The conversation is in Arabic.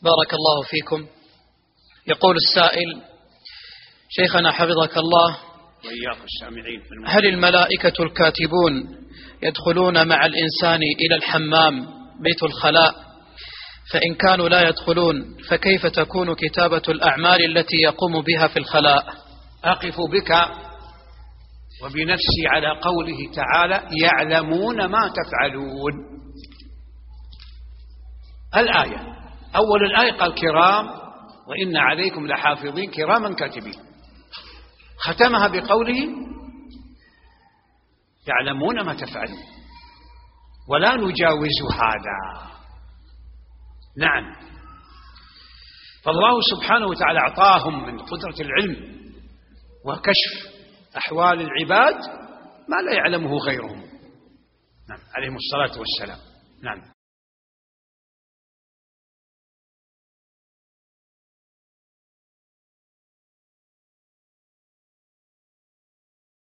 بارك الله فيكم. يقول السائل: شيخنا حفظك الله، وإياكم السامعين، هل الملائكة الكاتبون يدخلون مع الإنسان إلى الحمام بيت الخلاء؟ فإن كانوا لا يدخلون فكيف تكون كتابة الأعمال التي يقوم بها في الخلاء؟ أقف بك وبنفسي على قوله تعالى: يعلمون ما تفعلون. الآية، أول الآية قال: كرام وإن عليكم لحافظين كراما كاتبين. ختمها بقوله: يعلمون ما تفعلون، ولا نجاوز هذا. نعم، فالله سبحانه وتعالى أعطاهم من قدرة العلم وكشف أحوال العباد ما لا يعلمه غيرهم. نعم، عليهم الصلاة والسلام. نعم.